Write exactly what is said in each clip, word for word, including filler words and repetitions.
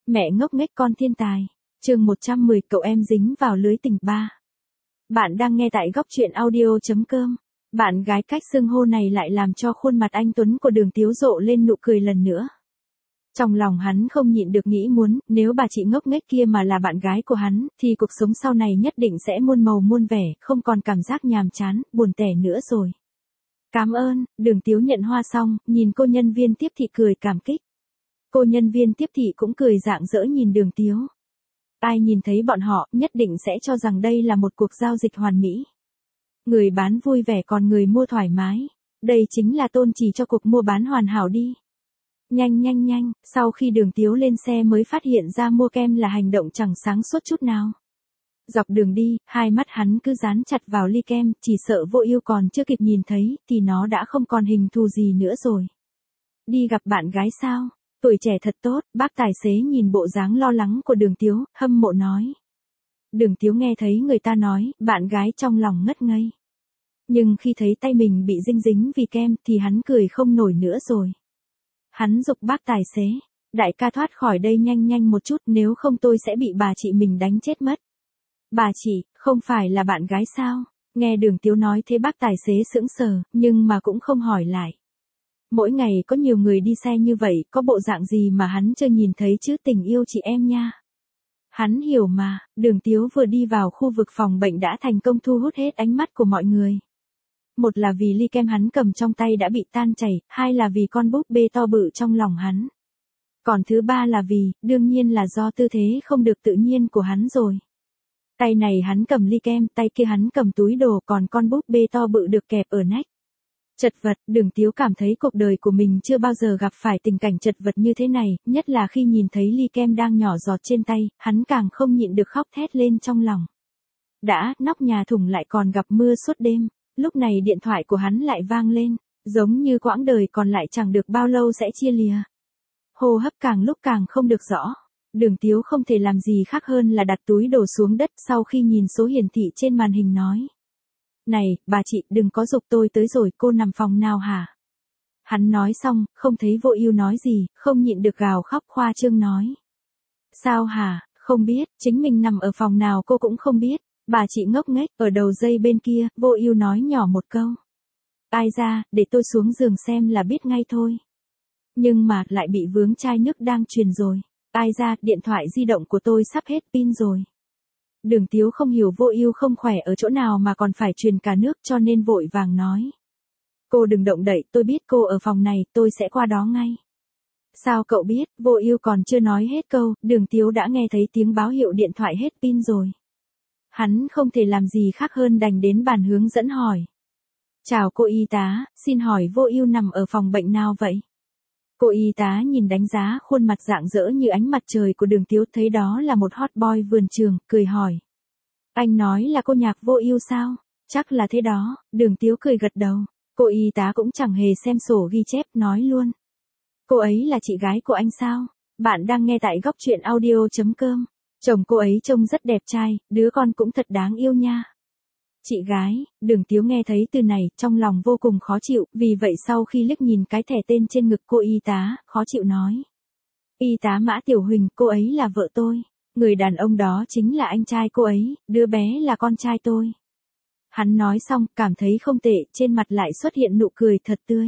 Mẹ ngốc nghếch con thiên tài. Chương một trăm mười cậu em dính vào lưới tình ba. Bạn đang nghe tại góc truyện audio chấm com. Bạn gái cách xưng hô này lại làm cho khuôn mặt anh Tuấn của Đường Tiếu rộ lên nụ cười lần nữa. Trong lòng hắn không nhịn được nghĩ muốn, nếu bà chị ngốc nghếch kia mà là bạn gái của hắn, thì cuộc sống sau này nhất định sẽ muôn màu muôn vẻ, không còn cảm giác nhàm chán, buồn tẻ nữa rồi. Cảm ơn. Đường Tiếu nhận hoa xong, nhìn cô nhân viên tiếp thị cười cảm kích. Cô nhân viên tiếp thị cũng cười rạng rỡ nhìn Đường Tiếu. Ai nhìn thấy bọn họ nhất định sẽ cho rằng đây là một cuộc giao dịch hoàn mỹ. Người bán vui vẻ còn người mua thoải mái. Đây chính là tôn chỉ cho cuộc mua bán hoàn hảo đi. Nhanh nhanh nhanh, sau khi Đường Tiếu lên xe mới phát hiện ra mua kem là hành động chẳng sáng suốt chút nào. Dọc đường đi, hai mắt hắn cứ dán chặt vào ly kem, chỉ sợ Vô Ưu còn chưa kịp nhìn thấy, thì nó đã không còn hình thù gì nữa rồi. Đi gặp bạn gái sao? Tuổi trẻ thật tốt, bác tài xế nhìn bộ dáng lo lắng của Đường Tiếu, hâm mộ nói. Đường Tiếu nghe thấy người ta nói, bạn gái trong lòng ngất ngây. Nhưng khi thấy tay mình bị dinh dính vì kem thì hắn cười không nổi nữa rồi. Hắn giục bác tài xế, đại ca thoát khỏi đây nhanh nhanh một chút, nếu không tôi sẽ bị bà chị mình đánh chết mất. Bà chị, không phải là bạn gái sao? Nghe Đường Tiếu nói thế bác tài xế sững sờ, nhưng mà cũng không hỏi lại. Mỗi ngày có nhiều người đi xe như vậy, có bộ dạng gì mà hắn chưa nhìn thấy chứ, tình yêu chị em nha. Hắn hiểu mà. Đường Tiếu vừa đi vào khu vực phòng bệnh đã thành công thu hút hết ánh mắt của mọi người. Một là vì ly kem hắn cầm trong tay đã bị tan chảy, hai là vì con búp bê to bự trong lòng hắn. Còn thứ ba là vì, đương nhiên là do tư thế không được tự nhiên của hắn rồi. Tay này hắn cầm ly kem, tay kia hắn cầm túi đồ, còn con búp bê to bự được kẹp ở nách. Chật vật. Đường Tiếu cảm thấy cuộc đời của mình chưa bao giờ gặp phải tình cảnh chật vật như thế này, nhất là khi nhìn thấy ly kem đang nhỏ giọt trên tay, hắn càng không nhịn được khóc thét lên trong lòng. Đã, nóc nhà thủng lại còn gặp mưa suốt đêm, lúc này điện thoại của hắn lại vang lên, giống như quãng đời còn lại chẳng được bao lâu sẽ chia lìa. Hô hấp càng lúc càng không được rõ. Đường Tiếu không thể làm gì khác hơn là đặt túi đồ xuống đất, sau khi nhìn số hiển thị trên màn hình nói. Này, bà chị, đừng có giục tôi tới rồi, cô nằm phòng nào hả? Hắn nói xong, không thấy Vô Ưu nói gì, không nhịn được gào khóc khoa trương nói. Sao hả, không biết, chính mình nằm ở phòng nào cô cũng không biết. Bà chị ngốc nghếch, ở đầu dây bên kia, Vô Ưu nói nhỏ một câu. Ai ra, để tôi xuống giường xem là biết ngay thôi. Nhưng mà, lại bị vướng chai nước đang truyền rồi. Ai ra, điện thoại di động của tôi sắp hết pin rồi. Đường Tiếu không hiểu Vô Ưu không khỏe ở chỗ nào mà còn phải truyền cả nước, cho nên vội vàng nói. Cô đừng động đậy, tôi biết cô ở phòng này, tôi sẽ qua đó ngay. Sao cậu biết? Vô Ưu còn chưa nói hết câu, Đường Tiếu đã nghe thấy tiếng báo hiệu điện thoại hết pin rồi. Hắn không thể làm gì khác hơn đành đến bàn hướng dẫn hỏi. Chào cô y tá, xin hỏi Vô Ưu nằm ở phòng bệnh nào vậy? Cô y tá nhìn đánh giá khuôn mặt rạng rỡ như ánh mặt trời của Đường Tiếu, thấy đó là một hot boy vườn trường, cười hỏi. Anh nói là cô Nhạc Vô Ưu sao? Chắc là thế đó. Đường Tiếu cười gật đầu. Cô y tá cũng chẳng hề xem sổ ghi chép, nói luôn. Cô ấy là chị gái của anh sao? Bạn đang nghe tại góc truyện audio chấm com. Chồng cô ấy trông rất đẹp trai, đứa con cũng thật đáng yêu nha. Chị gái. Đường Tiếu nghe thấy từ này, trong lòng vô cùng khó chịu, vì vậy sau khi liếc nhìn cái thẻ tên trên ngực cô y tá, khó chịu nói. Y tá Mã Tiểu Huỳnh, cô ấy là vợ tôi. Người đàn ông đó chính là anh trai cô ấy, đứa bé là con trai tôi. Hắn nói xong, cảm thấy không tệ, trên mặt lại xuất hiện nụ cười thật tươi.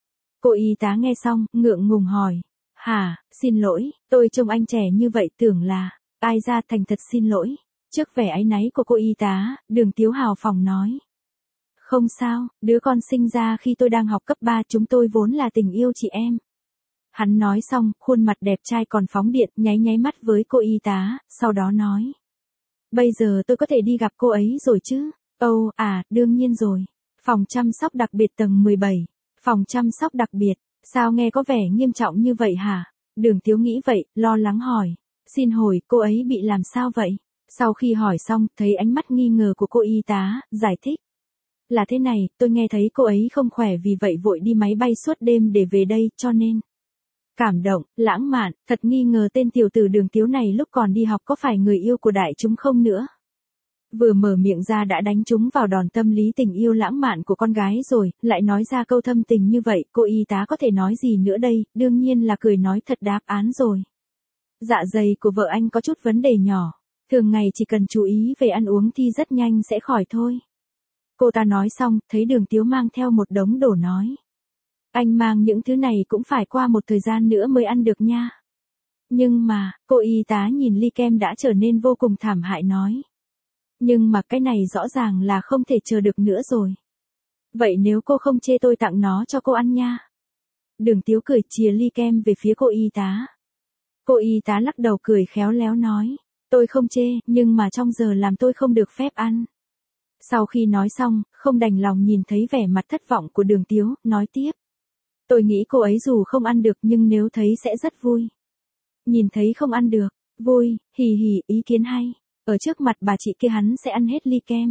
Cô y tá nghe xong, ngượng ngùng hỏi. Hả, xin lỗi, tôi trông anh trẻ như vậy tưởng là. Ai ra, thành thật xin lỗi. Trước vẻ áy náy của cô y tá, Đường Tiếu hào phóng nói. Không sao, đứa con sinh ra khi tôi đang học cấp ba, chúng tôi vốn là tình yêu chị em. Hắn nói xong, khuôn mặt đẹp trai còn phóng điện, nháy nháy mắt với cô y tá, sau đó nói. Bây giờ tôi có thể đi gặp cô ấy rồi chứ? Ồ, oh, à, đương nhiên rồi. Phòng chăm sóc đặc biệt tầng mười bảy. Phòng chăm sóc đặc biệt, sao nghe có vẻ nghiêm trọng như vậy hả? Đường Tiếu nghĩ vậy, lo lắng hỏi. Xin hỏi, cô ấy bị làm sao vậy? Sau khi hỏi xong, thấy ánh mắt nghi ngờ của cô y tá, giải thích. Là thế này, tôi nghe thấy cô ấy không khỏe vì vậy vội đi máy bay suốt đêm để về đây, cho nên. Cảm động, lãng mạn, thật nghi ngờ tên tiểu tử Đường Tiếu này lúc còn đi học có phải người yêu của đại chúng không nữa. Vừa mở miệng ra đã đánh trúng vào đòn tâm lý tình yêu lãng mạn của con gái rồi, lại nói ra câu thâm tình như vậy, cô y tá có thể nói gì nữa đây, đương nhiên là cười nói thật đáp án rồi. Dạ dày của vợ anh có chút vấn đề nhỏ. Thường ngày chỉ cần chú ý về ăn uống thì rất nhanh sẽ khỏi thôi. Cô ta nói xong, thấy Đường Tiếu mang theo một đống đồ nói. Anh mang những thứ này cũng phải qua một thời gian nữa mới ăn được nha. Nhưng mà, cô y tá nhìn ly kem đã trở nên vô cùng thảm hại nói. Nhưng mà cái này rõ ràng là không thể chờ được nữa rồi. Vậy nếu cô không chê tôi tặng nó cho cô ăn nha. Đường Tiếu cười chìa ly kem về phía cô y tá. Cô y tá lắc đầu cười khéo léo nói. Tôi không chê, nhưng mà trong giờ làm tôi không được phép ăn. Sau khi nói xong, không đành lòng nhìn thấy vẻ mặt thất vọng của Đường Tiếu, nói tiếp. Tôi nghĩ cô ấy dù không ăn được nhưng nếu thấy sẽ rất vui. Nhìn thấy không ăn được, vui, hì hì, ý kiến hay. Ở trước mặt bà chị kia hắn sẽ ăn hết ly kem.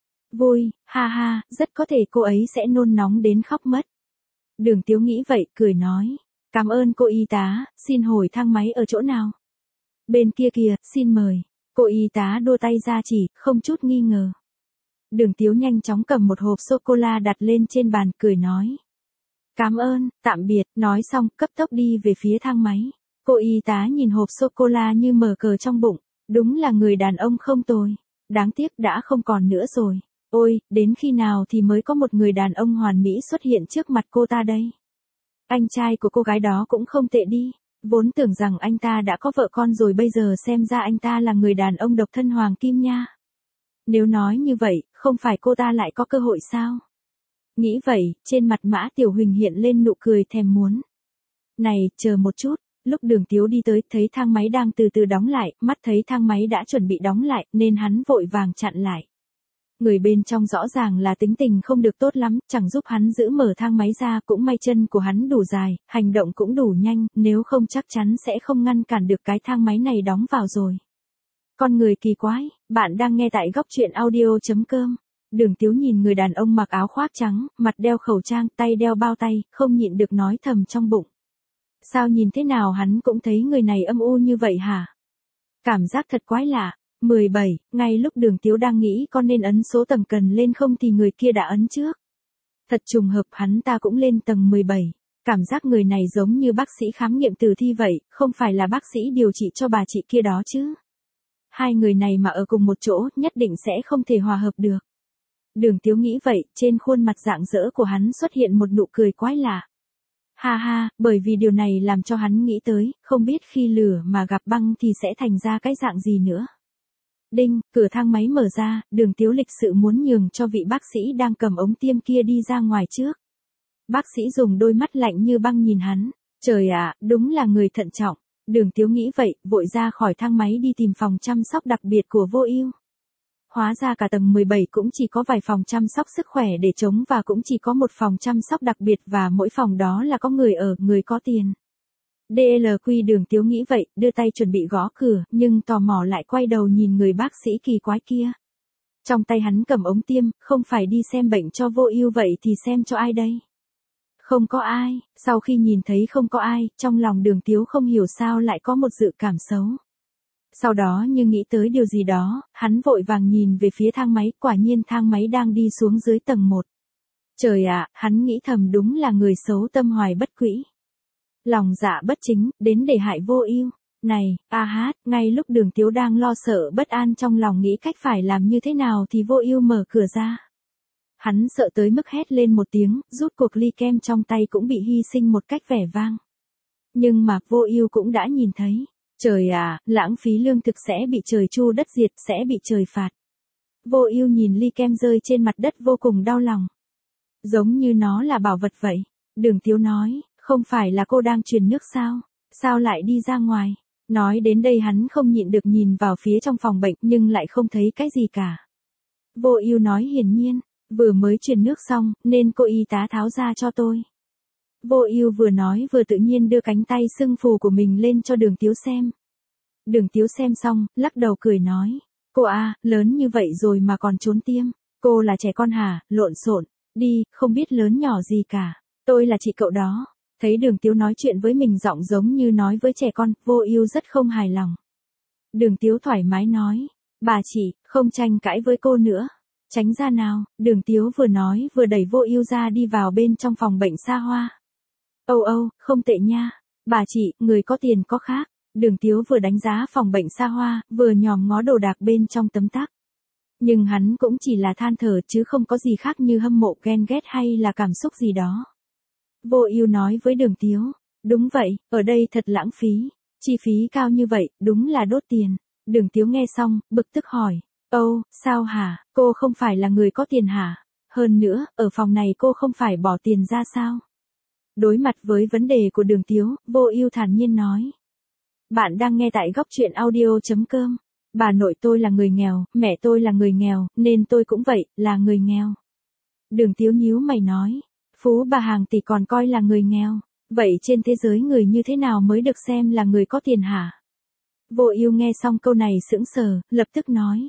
Vui, ha ha, rất có thể cô ấy sẽ nôn nóng đến khóc mất. Đường Tiếu nghĩ vậy, cười nói. Cảm ơn cô y tá, xin hỏi thang máy ở chỗ nào? Bên kia kìa, xin mời. Cô y tá đua tay ra chỉ, không chút nghi ngờ. Đường Tiếu nhanh chóng cầm một hộp sô-cô-la đặt lên trên bàn, cười nói. Cảm ơn, tạm biệt, nói xong, cấp tốc đi về phía thang máy. Cô y tá nhìn hộp sô-cô-la như mở cờ trong bụng. Đúng là người đàn ông không tồi. Đáng tiếc đã không còn nữa rồi. Ôi, đến khi nào thì mới có một người đàn ông hoàn mỹ xuất hiện trước mặt cô ta đây? Anh trai của cô gái đó cũng không tệ đi. Vốn tưởng rằng anh ta đã có vợ con rồi, bây giờ xem ra anh ta là người đàn ông độc thân hoàng kim nha. Nếu nói như vậy, không phải cô ta lại có cơ hội sao? Nghĩ vậy, trên mặt Mã Tiểu Huỳnh hiện lên nụ cười thèm muốn. Này, chờ một chút. Lúc Đường Tiếu đi tới, thấy thang máy đang từ từ đóng lại, mắt thấy thang máy đã chuẩn bị đóng lại, nên hắn vội vàng chặn lại. Người bên trong rõ ràng là tính tình không được tốt lắm, chẳng giúp hắn giữ mở thang máy ra, cũng may chân của hắn đủ dài, hành động cũng đủ nhanh, nếu không chắc chắn sẽ không ngăn cản được cái thang máy này đóng vào rồi. Con người kỳ quái, bạn đang nghe tại góc truyện audio chấm com. Đường Tiếu nhìn người đàn ông mặc áo khoác trắng, mặt đeo khẩu trang, tay đeo bao tay, không nhịn được nói thầm trong bụng. Sao nhìn thế nào hắn cũng thấy người này âm u như vậy hả? Cảm giác thật quái lạ. mười bảy, ngay lúc Đường Tiếu đang nghĩ con nên ấn số tầng cần lên không thì người kia đã ấn trước. Thật trùng hợp hắn ta cũng lên tầng mười bảy. Cảm giác người này giống như bác sĩ khám nghiệm tử thi vậy, không phải là bác sĩ điều trị cho bà chị kia đó chứ. Hai người này mà ở cùng một chỗ nhất định sẽ không thể hòa hợp được. Đường Tiếu nghĩ vậy, trên khuôn mặt rạng rỡ của hắn xuất hiện một nụ cười quái lạ. Ha ha, bởi vì điều này làm cho hắn nghĩ tới, không biết khi lửa mà gặp băng thì sẽ thành ra cái dạng gì nữa. Đinh, cửa thang máy mở ra, Đường Tiếu lịch sự muốn nhường cho vị bác sĩ đang cầm ống tiêm kia đi ra ngoài trước. Bác sĩ dùng đôi mắt lạnh như băng nhìn hắn. Trời ạ, đúng là người thận trọng. Đường Tiếu nghĩ vậy, vội ra khỏi thang máy đi tìm phòng chăm sóc đặc biệt của Vô Ưu. Hóa ra cả tầng mười bảy cũng chỉ có vài phòng chăm sóc sức khỏe để trống và cũng chỉ có một phòng chăm sóc đặc biệt và mỗi phòng đó là có người ở, người có tiền. đê lờ quy Đường Tiếu nghĩ vậy, đưa tay chuẩn bị gõ cửa, nhưng tò mò lại quay đầu nhìn người bác sĩ kỳ quái kia. Trong tay hắn cầm ống tiêm, không phải đi xem bệnh cho Vô Ưu vậy thì xem cho ai đây? Không có ai, sau khi nhìn thấy không có ai, trong lòng Đường Tiếu không hiểu sao lại có một dự cảm xấu. Sau đó như nghĩ tới điều gì đó, hắn vội vàng nhìn về phía thang máy, quả nhiên thang máy đang đi xuống dưới tầng một. Trời ạ, hắn nghĩ thầm đúng là người xấu tâm hoài bất quỹ. Lòng dạ bất chính, đến để hại Vô Ưu. Này, a hát, ngay lúc Đường Tiếu đang lo sợ bất an trong lòng nghĩ cách phải làm như thế nào thì Vô Ưu mở cửa ra. Hắn sợ tới mức hét lên một tiếng, rút cuộc ly kem trong tay cũng bị hy sinh một cách vẻ vang. Nhưng mà Vô Ưu cũng đã nhìn thấy. Trời à, lãng phí lương thực sẽ bị trời chu đất diệt, sẽ bị trời phạt. Vô Ưu nhìn ly kem rơi trên mặt đất vô cùng đau lòng. Giống như nó là bảo vật vậy. Đường Tiếu nói, không phải là cô đang truyền nước sao? Sao lại đi ra ngoài? Nói đến đây hắn không nhịn được nhìn vào phía trong phòng bệnh nhưng lại không thấy cái gì cả. Vô Ưu nói hiển nhiên, vừa mới truyền nước xong, nên cô y tá tháo ra cho tôi. Vô Ưu vừa nói vừa tự nhiên đưa cánh tay sưng phù của mình lên cho Đường Tiếu xem. Đường Tiếu xem xong, lắc đầu cười nói. Cô à, lớn như vậy rồi mà còn trốn tiêm. Cô là trẻ con hả, lộn xộn, đi, không biết lớn nhỏ gì cả. Tôi là chị cậu đó. Thấy Đường Tiếu nói chuyện với mình giọng giống như nói với trẻ con, Vô Ưu rất không hài lòng. Đường Tiếu thoải mái nói. Bà chị, không tranh cãi với cô nữa. Tránh ra nào, Đường Tiếu vừa nói vừa đẩy Vô Ưu ra đi vào bên trong phòng bệnh xa hoa. Âu âu, không tệ nha. Bà chị, người có tiền có khác. Đường Tiếu vừa đánh giá phòng bệnh xa hoa, vừa nhòm ngó đồ đạc bên trong tấm tắc. Nhưng hắn cũng chỉ là than thở chứ không có gì khác như hâm mộ, ghen ghét hay là cảm xúc gì đó. Vô Ưu nói với Đường Tiếu, đúng vậy, ở đây thật lãng phí, chi phí cao như vậy, đúng là đốt tiền. Đường Tiếu nghe xong, bực tức hỏi, Âu, sao hả, cô không phải là người có tiền hả? Hơn nữa, ở phòng này cô không phải bỏ tiền ra sao? Đối mặt với vấn đề của Đường Tiếu, Vô Ưu thản nhiên nói. Bạn đang nghe tại góc truyện audio.com. Bà nội tôi là người nghèo, mẹ tôi là người nghèo, nên tôi cũng vậy, là người nghèo. Đường Tiếu nhíu mày nói, Phú bà hàng tỷ còn coi là người nghèo. Vậy trên thế giới người như thế nào mới được xem là người có tiền hả? Vô Ưu nghe xong câu này sững sờ, lập tức nói.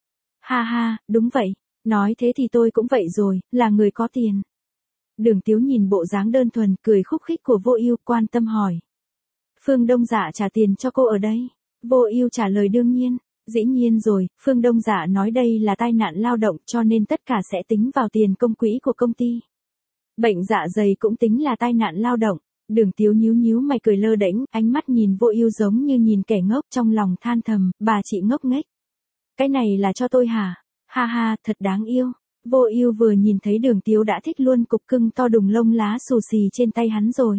Ha ha, đúng vậy, nói thế thì tôi cũng vậy rồi, là người có tiền. Đường Tiếu nhìn bộ dáng đơn thuần, cười khúc khích của Vô Ưu, quan tâm hỏi. Phương Đông Dạ trả tiền cho cô ở đây? Vô Ưu trả lời đương nhiên, dĩ nhiên rồi, Phương Đông Dạ nói đây là tai nạn lao động cho nên tất cả sẽ tính vào tiền công quỹ của công ty. Bệnh dạ dày cũng tính là tai nạn lao động. Đường Tiếu nhíu nhíu mày cười lơ đễnh, ánh mắt nhìn Vô Ưu giống như nhìn kẻ ngốc, trong lòng than thầm, bà chị ngốc nghếch. Cái này là cho tôi hả? Ha ha, thật đáng yêu. Vô Ưu vừa nhìn thấy Đường Tiếu đã thích luôn cục cưng to đùng lông lá xù xì trên tay hắn rồi.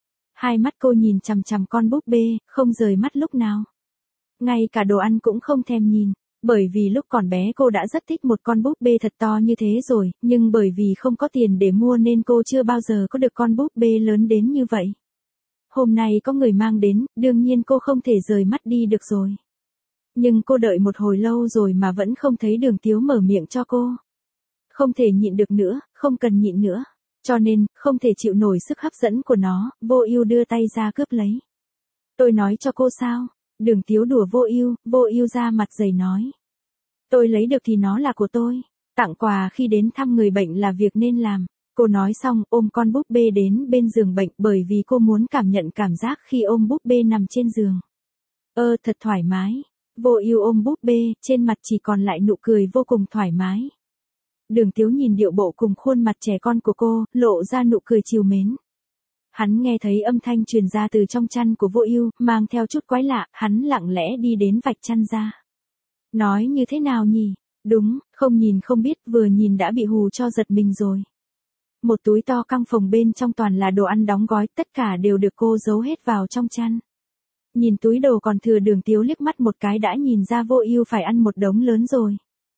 Hai mắt cô nhìn chằm chằm con búp bê, không rời mắt lúc nào. Ngay cả đồ ăn cũng không thèm nhìn, bởi vì lúc còn bé cô đã rất thích một con búp bê thật to như thế rồi, nhưng bởi vì không có tiền để mua nên cô chưa bao giờ có được con búp bê lớn đến như vậy. Hôm nay có người mang đến, đương nhiên cô không thể rời mắt đi được rồi. Nhưng cô đợi một hồi lâu rồi mà vẫn không thấy Đường Tiếu mở miệng cho cô. Không thể nhịn được nữa, không cần nhịn nữa. Cho nên, không thể chịu nổi sức hấp dẫn của nó, Vô Ưu đưa tay ra cướp lấy. Tôi nói cho cô sao? Đường Tiếu đùa Vô Ưu, Vô Ưu ra mặt dày nói. Tôi lấy được thì nó là của tôi. Tặng quà khi đến thăm người bệnh là việc nên làm. Cô nói xong ôm con búp bê đến bên giường bệnh bởi vì cô muốn cảm nhận cảm giác khi ôm búp bê nằm trên giường. Ơ thật thoải mái. Vô Ưu ôm búp bê, trên mặt chỉ còn lại nụ cười vô cùng thoải mái. Đường Tiếu nhìn điệu bộ cùng khuôn mặt trẻ con của cô, lộ ra nụ cười trìu mến. Hắn nghe thấy âm thanh truyền ra từ trong chăn của Vô Ưu, mang theo chút quái lạ, hắn lặng lẽ đi đến vạch chăn ra. Nói như thế nào nhỉ? Đúng, không nhìn không biết, vừa nhìn đã bị hù cho giật mình rồi. Một túi to căng phồng bên trong toàn là đồ ăn đóng gói, tất cả đều được cô giấu hết vào trong chăn. Nhìn túi đồ còn thừa, Đường Tiếu liếc mắt một cái đã nhìn ra Vô Ưu phải ăn một đống lớn rồi.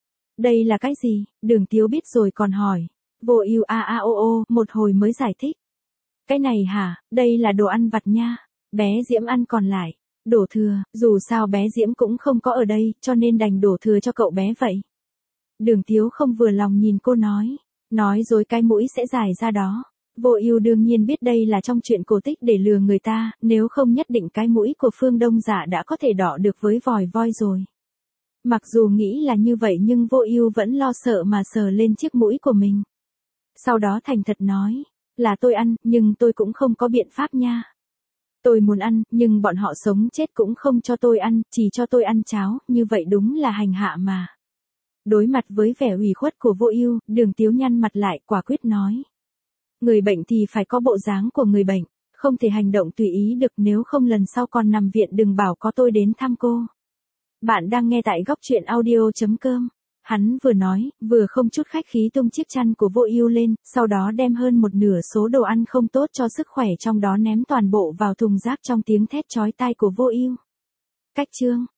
Đây là cái gì? Đường Tiếu biết rồi còn hỏi. Vô Ưu a a o o, một hồi mới giải thích. Cái này hả, đây là đồ ăn vặt nha. Bé Diễm ăn còn lại. Đổ thừa, dù sao bé Diễm cũng không có ở đây, cho nên đành đổ thừa cho cậu bé vậy. Đường Tiếu không vừa lòng nhìn cô nói. Nói rồi cái mũi sẽ dài ra đó. Vô Ưu đương nhiên biết đây là trong chuyện cổ tích để lừa người ta, nếu không nhất định cái mũi của Phương Đông Dạ đã có thể đỏ được với vòi voi rồi. Mặc dù nghĩ là như vậy nhưng Vô Ưu vẫn lo sợ mà sờ lên chiếc mũi của mình. Sau đó thành thật nói, là tôi ăn, nhưng tôi cũng không có biện pháp nha. Tôi muốn ăn, nhưng bọn họ sống chết cũng không cho tôi ăn, chỉ cho tôi ăn cháo, như vậy đúng là hành hạ mà. Đối mặt với vẻ ủy khuất của Vô Ưu, Đường Tiếu nhăn mặt lại, quả quyết nói. Người bệnh thì phải có bộ dáng của người bệnh, không thể hành động tùy ý được, nếu không lần sau còn nằm viện đừng bảo có tôi đến thăm cô. Bạn đang nghe tại góc truyện audio.com. Hắn vừa nói, vừa không chút khách khí tung chiếc chăn của Vô Ưu lên, sau đó đem hơn một nửa số đồ ăn không tốt cho sức khỏe trong đó ném toàn bộ vào thùng rác trong tiếng thét chói tai của Vô Ưu. Cách chương